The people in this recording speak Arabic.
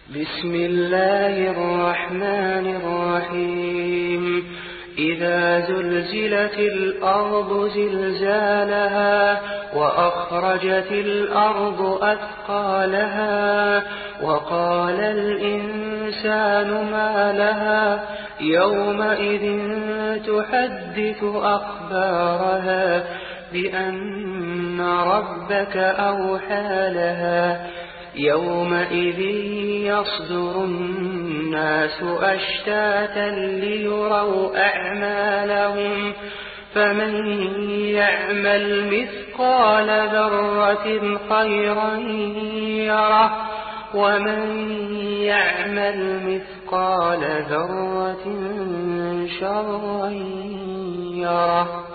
بسم الله الرحمن الرحيم إذا زلزلت الأرض زلزالها وأخرجت الأرض أثقالها وقال الإنسان ما لها يومئذ تحدث أخبارها بأن ربك أوحى لها يومئذ يصدر الناس أشتاتا ليروا أعمالهم فمن يعمل مثقال ذرة خيرا يره ومن يعمل مثقال ذرة شرا يره.